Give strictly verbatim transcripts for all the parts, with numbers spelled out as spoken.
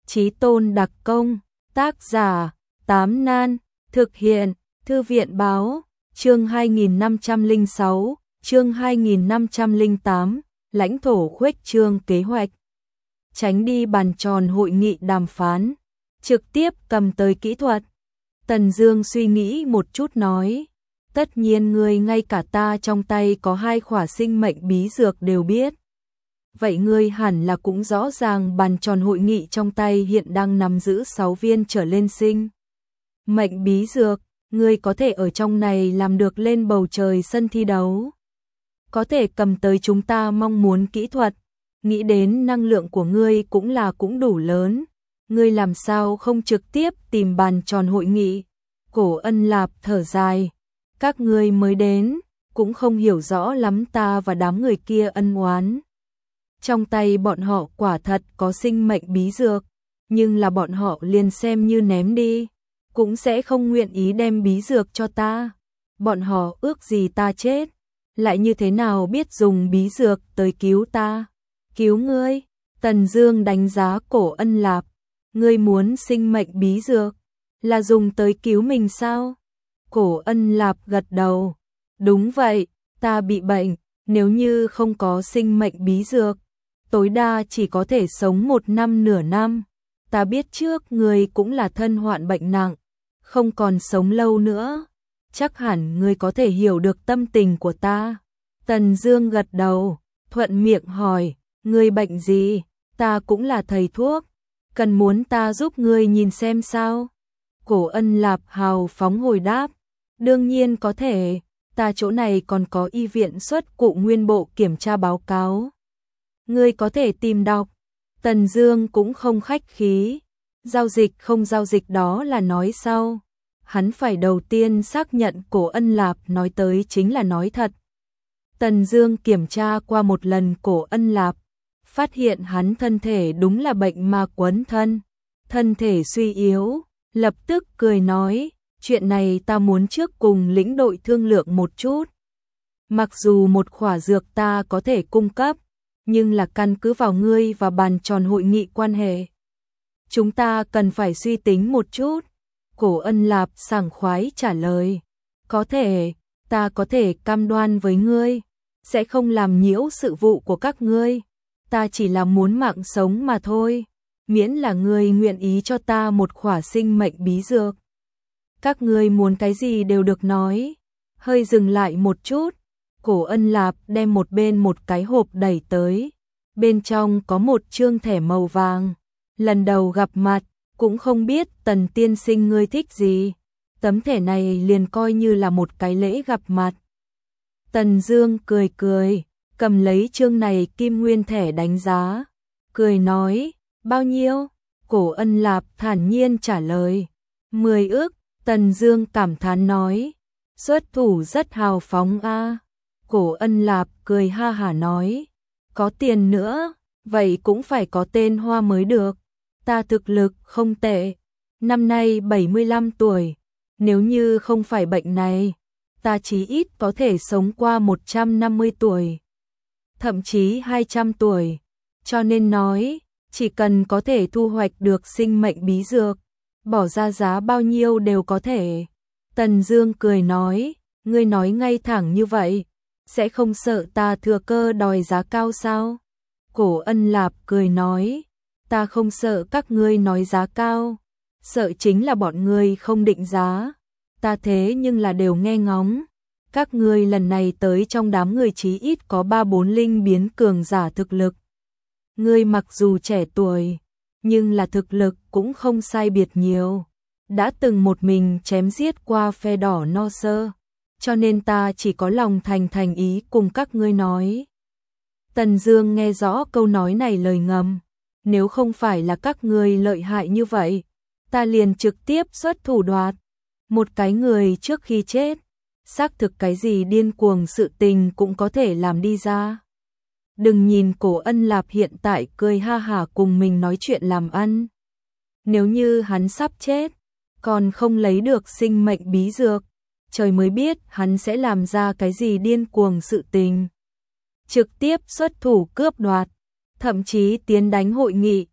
Chí tôn đặc công, tác giả, Tám Nan, thực hiện, Thư viện báo, chương hai nghìn năm trăm lẻ sáu, chương hai nghìn năm trăm lẻ tám, lãnh thổ khuếch trương kế hoạch. Tránh đi bàn tròn hội nghị đàm phán, trực tiếp cầm tới kỹ thuật. Tần Dương suy nghĩ một chút nói, tất nhiên ngươi ngay cả ta trong tay có hai khỏa sinh mệnh bí dược đều biết. Vậy ngươi hẳn là cũng rõ ràng bàn tròn hội nghị trong tay hiện đang nắm giữ sáu viên trở lên sinh mệnh bí dược, ngươi có thể ở trong này làm được lên bầu trời sân thi đấu. Có thể cầm tới chúng ta mong muốn kỹ thuật, nghĩ đến năng lượng của ngươi cũng là cũng đủ lớn, ngươi làm sao không trực tiếp tìm bàn tròn hội nghị. Cổ Ân Lạp thở dài, các ngươi mới đến, cũng không hiểu rõ lắm ta và đám người kia ân oán. Trong tay bọn họ quả thật có sinh mệnh bí dược, nhưng là bọn họ liền xem như ném đi, cũng sẽ không nguyện ý đem bí dược cho ta. Bọn họ ước gì ta chết, lại như thế nào biết dùng bí dược tới cứu ta, cứu ngươi. Tần Dương đánh giá Cổ Ân Lạp, ngươi muốn sinh mệnh bí dược, là dùng tới cứu mình sao? Cổ Ân Lạp gật đầu, đúng vậy, ta bị bệnh, nếu như không có sinh mệnh bí dược, tối đa chỉ có thể sống một năm nửa năm. Ta biết trước ngươi cũng là thân hoạn bệnh nặng, không còn sống lâu nữa, chắc hẳn ngươi có thể hiểu được tâm tình của ta. Tần Dương gật đầu, thuận miệng hỏi, ngươi bệnh gì? Ta cũng là thầy thuốc, cần muốn ta giúp ngươi nhìn xem sao? Cổ Ân Lạp hào phóng hồi đáp, đương nhiên có thể, ta chỗ này còn có y viện xuất cụ nguyên bộ kiểm tra báo cáo. Ngươi có thể tìm đọc. Tần Dương cũng không khách khí, giao dịch không giao dịch đó là nói sau. Hắn phải đầu tiên xác nhận Cổ Ân Lạp nói tới chính là nói thật. Tần Dương kiểm tra qua một lần Cổ Ân Lạp, phát hiện hắn thân thể đúng là bệnh ma quấn thân, thân thể suy yếu, lập tức cười nói, chuyện này ta muốn trước cùng lĩnh đội thương lượng một chút. Mặc dù một khỏa dược ta có thể cung cấp, nhưng là căn cứ vào ngươi và bàn tròn hội nghị quan hệ, chúng ta cần phải suy tính một chút. Cổ Ân Lạp sảng khoái trả lời, có thể, ta có thể cam đoan với ngươi, sẽ không làm nhiễu sự vụ của các ngươi, ta chỉ là muốn mạng sống mà thôi, miễn là ngươi nguyện ý cho ta một khỏa sinh mệnh bí dược. Các ngươi muốn cái gì đều được nói. Hơi dừng lại một chút, Cổ Ân Lạp đem một bên một cái hộp đẩy tới, bên trong có một trương thẻ màu vàng. Lần đầu gặp mặt, cũng không biết Tần tiên sinh ngươi thích gì, tấm thẻ này liền coi như là một cái lễ gặp mặt. Tần Dương cười cười, cầm lấy trương này kim nguyên thẻ đánh giá, cười nói, bao nhiêu? Cổ Ân Lạp thản nhiên trả lời, mười ức. Tần Dương cảm thán nói, xuất thủ rất hào phóng a. Cổ Ân Lạp cười ha hả nói, có tiền nữa, vậy cũng phải có tên hoa mới được. Ta thực lực không tệ, năm nay bảy mươi lăm tuổi, nếu như không phải bệnh này, ta chí ít có thể sống qua một trăm năm mươi tuổi, thậm chí hai trăm tuổi, cho nên nói, chỉ cần có thể thu hoạch được sinh mệnh bí dược, bỏ ra giá bao nhiêu đều có thể. Tần Dương cười nói, ngươi nói ngay thẳng như vậy, sẽ không sợ ta thừa cơ đòi giá cao sao? Cổ Ân Lạp cười nói, ta không sợ các ngươi nói giá cao, sợ chính là bọn ngươi không định giá. Ta thế nhưng là đều nghe ngóng, các ngươi lần này tới trong đám người chí ít có ba bốn linh biến cường giả thực lực. Ngươi mặc dù trẻ tuổi, nhưng là thực lực cũng không sai biệt nhiều, đã từng một mình chém giết qua phe đỏ no sơ, cho nên ta chỉ có lòng thành thành ý cùng các ngươi nói. Tần Dương nghe rõ câu nói này lời ngầm, nếu không phải là các ngươi lợi hại như vậy, ta liền trực tiếp xuất thủ đoạt. Một cái người trước khi chết, xác thực cái gì điên cuồng sự tình cũng có thể làm đi ra. Đừng nhìn Cổ Ân Lạp hiện tại cười ha hả cùng mình nói chuyện làm ăn. Nếu như hắn sắp chết, còn không lấy được sinh mệnh bí dược, trời mới biết hắn sẽ làm ra cái gì điên cuồng sự tình. Trực tiếp xuất thủ cướp đoạt, thậm chí tiến đánh hội nghị.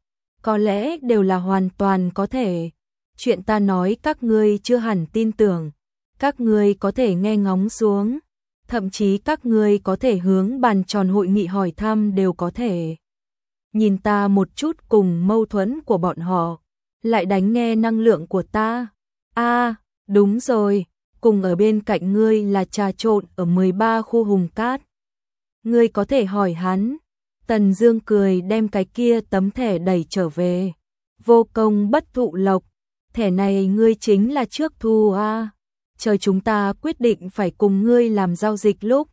có lẽ đều là hoàn toàn có thể. Chuyện ta nói các ngươi chưa hẳn tin tưởng, các ngươi có thể nghe ngóng xuống, thậm chí các ngươi có thể hướng bàn tròn hội nghị hỏi thăm đều có thể. Nhìn ta một chút cùng mâu thuẫn của bọn họ, lại đánh nghe năng lượng của ta. A, đúng rồi, cùng ở bên cạnh ngươi là trà trộn ở mười ba khu Hùng Cát. Ngươi có thể hỏi hắn. Tần Dương cười đem cái kia tấm thẻ đẩy trở về. Vô công bất thụ lộc, thẻ này ngươi chính là trước thu a. Chờ chúng ta quyết định phải cùng ngươi làm giao dịch lúc,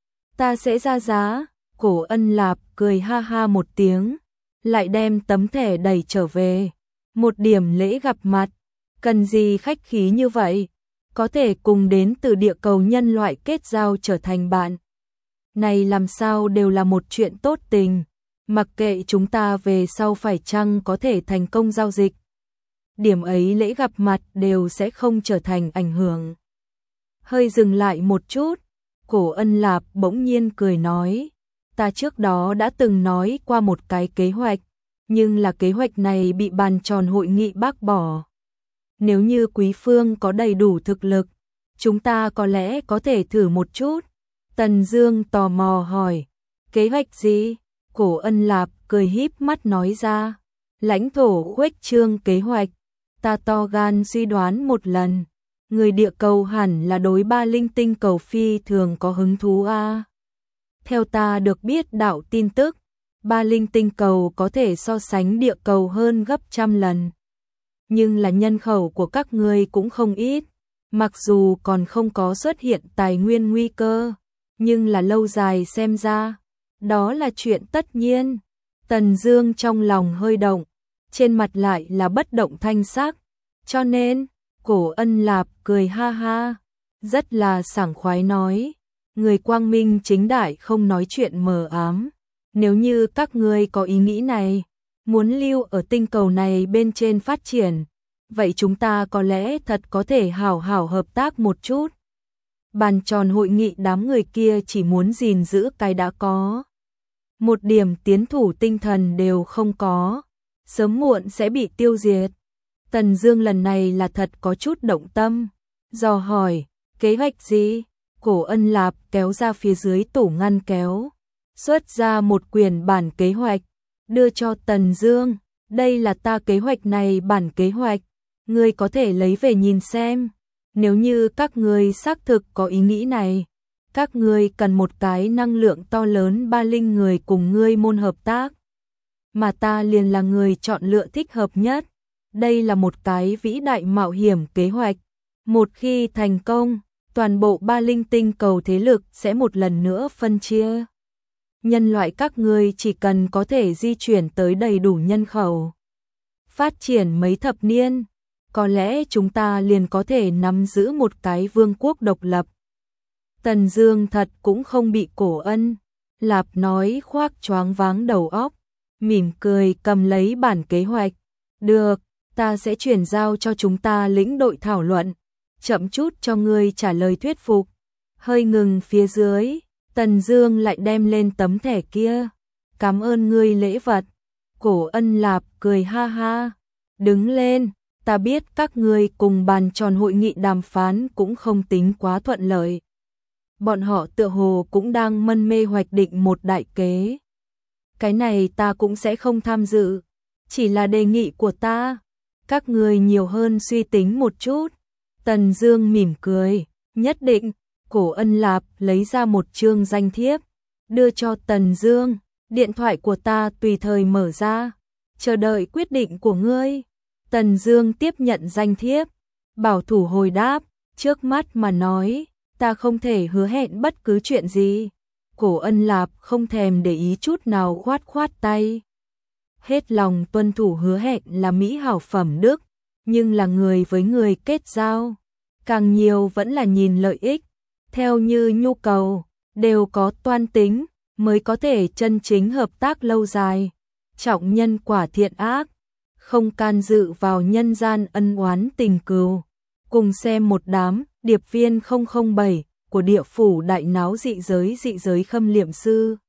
ta sẽ ra giá. Cổ Ân Lạp cười ha ha một tiếng, lại đem tấm thẻ đẩy trở về. Một điểm lễ gặp mặt, cần gì khách khí như vậy, có thể cùng đến từ địa cầu nhân loại kết giao trở thành bạn. Này làm sao đều là một chuyện tốt tình, mặc kệ chúng ta về sau phải chăng có thể thành công giao dịch. Điểm ấy lễ gặp mặt đều sẽ không trở thành ảnh hưởng. Hơi dừng lại một chút, Cổ Ân Lạp bỗng nhiên cười nói, ta trước đó đã từng nói qua một cái kế hoạch, nhưng là kế hoạch này bị bàn tròn hội nghị bác bỏ. Nếu như Quý Phương có đầy đủ thực lực, chúng ta có lẽ có thể thử một chút. Tần Dương tò mò hỏi, kế hoạch gì? Cổ Ân Lạp cười híp mắt nói ra, lãnh thổ khuếch trương kế hoạch. Ta to gan suy đoán một lần, người địa cầu hẳn là đối ba linh tinh cầu phi thường có hứng thú a. Theo ta được biết đạo tin tức, ba linh tinh cầu có thể so sánh địa cầu hơn gấp trăm lần. Nhưng là nhân khẩu của các ngươi cũng không ít, mặc dù còn không có xuất hiện tài nguyên nguy cơ, nhưng là lâu dài xem ra, đó là chuyện tất nhiên. Tần Dương trong lòng hơi động, trên mặt lại là bất động thanh sắc, cho nên, Cổ Ân Lạp cười ha ha, rất là sảng khoái nói, người quang minh chính đại không nói chuyện mờ ám, nếu như các ngươi có ý nghĩ này, muốn lưu ở tinh cầu này bên trên phát triển, vậy chúng ta có lẽ thật có thể hảo hảo hợp tác một chút. Bàn tròn hội nghị đám người kia chỉ muốn gìn giữ cái đã có, một điểm tiến thủ tinh thần đều không có, sớm muộn sẽ bị tiêu diệt. Tần Dương lần này là thật có chút động tâm, dò hỏi, kế hoạch gì? Cổ Ân Lạp kéo ra phía dưới tủ ngăn kéo, xuất ra một quyển bản kế hoạch, đưa cho Tần Dương, đây là ta kế hoạch này bản kế hoạch, ngươi có thể lấy về nhìn xem, nếu như các ngươi xác thực có ý nghĩ này, các ngươi cần một cái năng lượng to lớn ba linh người cùng ngươi môn hợp tác, mà ta liền là người chọn lựa thích hợp nhất. Đây là một cái vĩ đại mạo hiểm kế hoạch, một khi thành công, toàn bộ ba linh tinh cầu thế lực sẽ một lần nữa phân chia. Nhân loại các ngươi chỉ cần có thể di chuyển tới đầy đủ nhân khẩu, phát triển mấy thập niên, có lẽ chúng ta liền có thể nắm giữ một cái vương quốc độc lập. Tần Dương thật cũng không bị Cổ Ân Lạp nói khoác choáng váng đầu óc, mỉm cười cầm lấy bản kế hoạch, được, ta sẽ chuyển giao cho chúng ta lĩnh đội thảo luận, chậm chút cho ngươi trả lời thuyết phục. Hơi ngừng phía dưới, Tần Dương lại đem lên tấm thẻ kia, cảm ơn ngươi lễ vật. Cổ Ân Lạp cười ha ha, đứng lên, ta biết các ngươi cùng bàn tròn hội nghị đàm phán cũng không tính quá thuận lợi. Bọn họ tựa hồ cũng đang mân mê hoạch định một đại kế. Cái này ta cũng sẽ không tham dự, chỉ là đề nghị của ta, các ngươi nhiều hơn suy tính một chút. Tần Dương mỉm cười, nhất định. Cổ Ân Lạp lấy ra một chương danh thiếp, đưa cho Tần Dương, điện thoại của ta tùy thời mở ra, chờ đợi quyết định của ngươi. Tần Dương tiếp nhận danh thiếp, bảo thủ hồi đáp, trước mắt mà nói, ta không thể hứa hẹn bất cứ chuyện gì. Cổ Ân Lạp không thèm để ý chút nào khoát khoát tay. Hết lòng tuân thủ hứa hẹn là mỹ hảo phẩm đức, nhưng là người với người kết giao, càng nhiều vẫn là nhìn lợi ích, theo như nhu cầu, đều có toan tính, mới có thể chân chính hợp tác lâu dài, trọng nhân quả thiện ác, không can dự vào nhân gian ân oán tình cừu. Cùng xem một đám điệp viên không không bảy của địa phủ đại náo dị giới dị giới khâm liệm sư.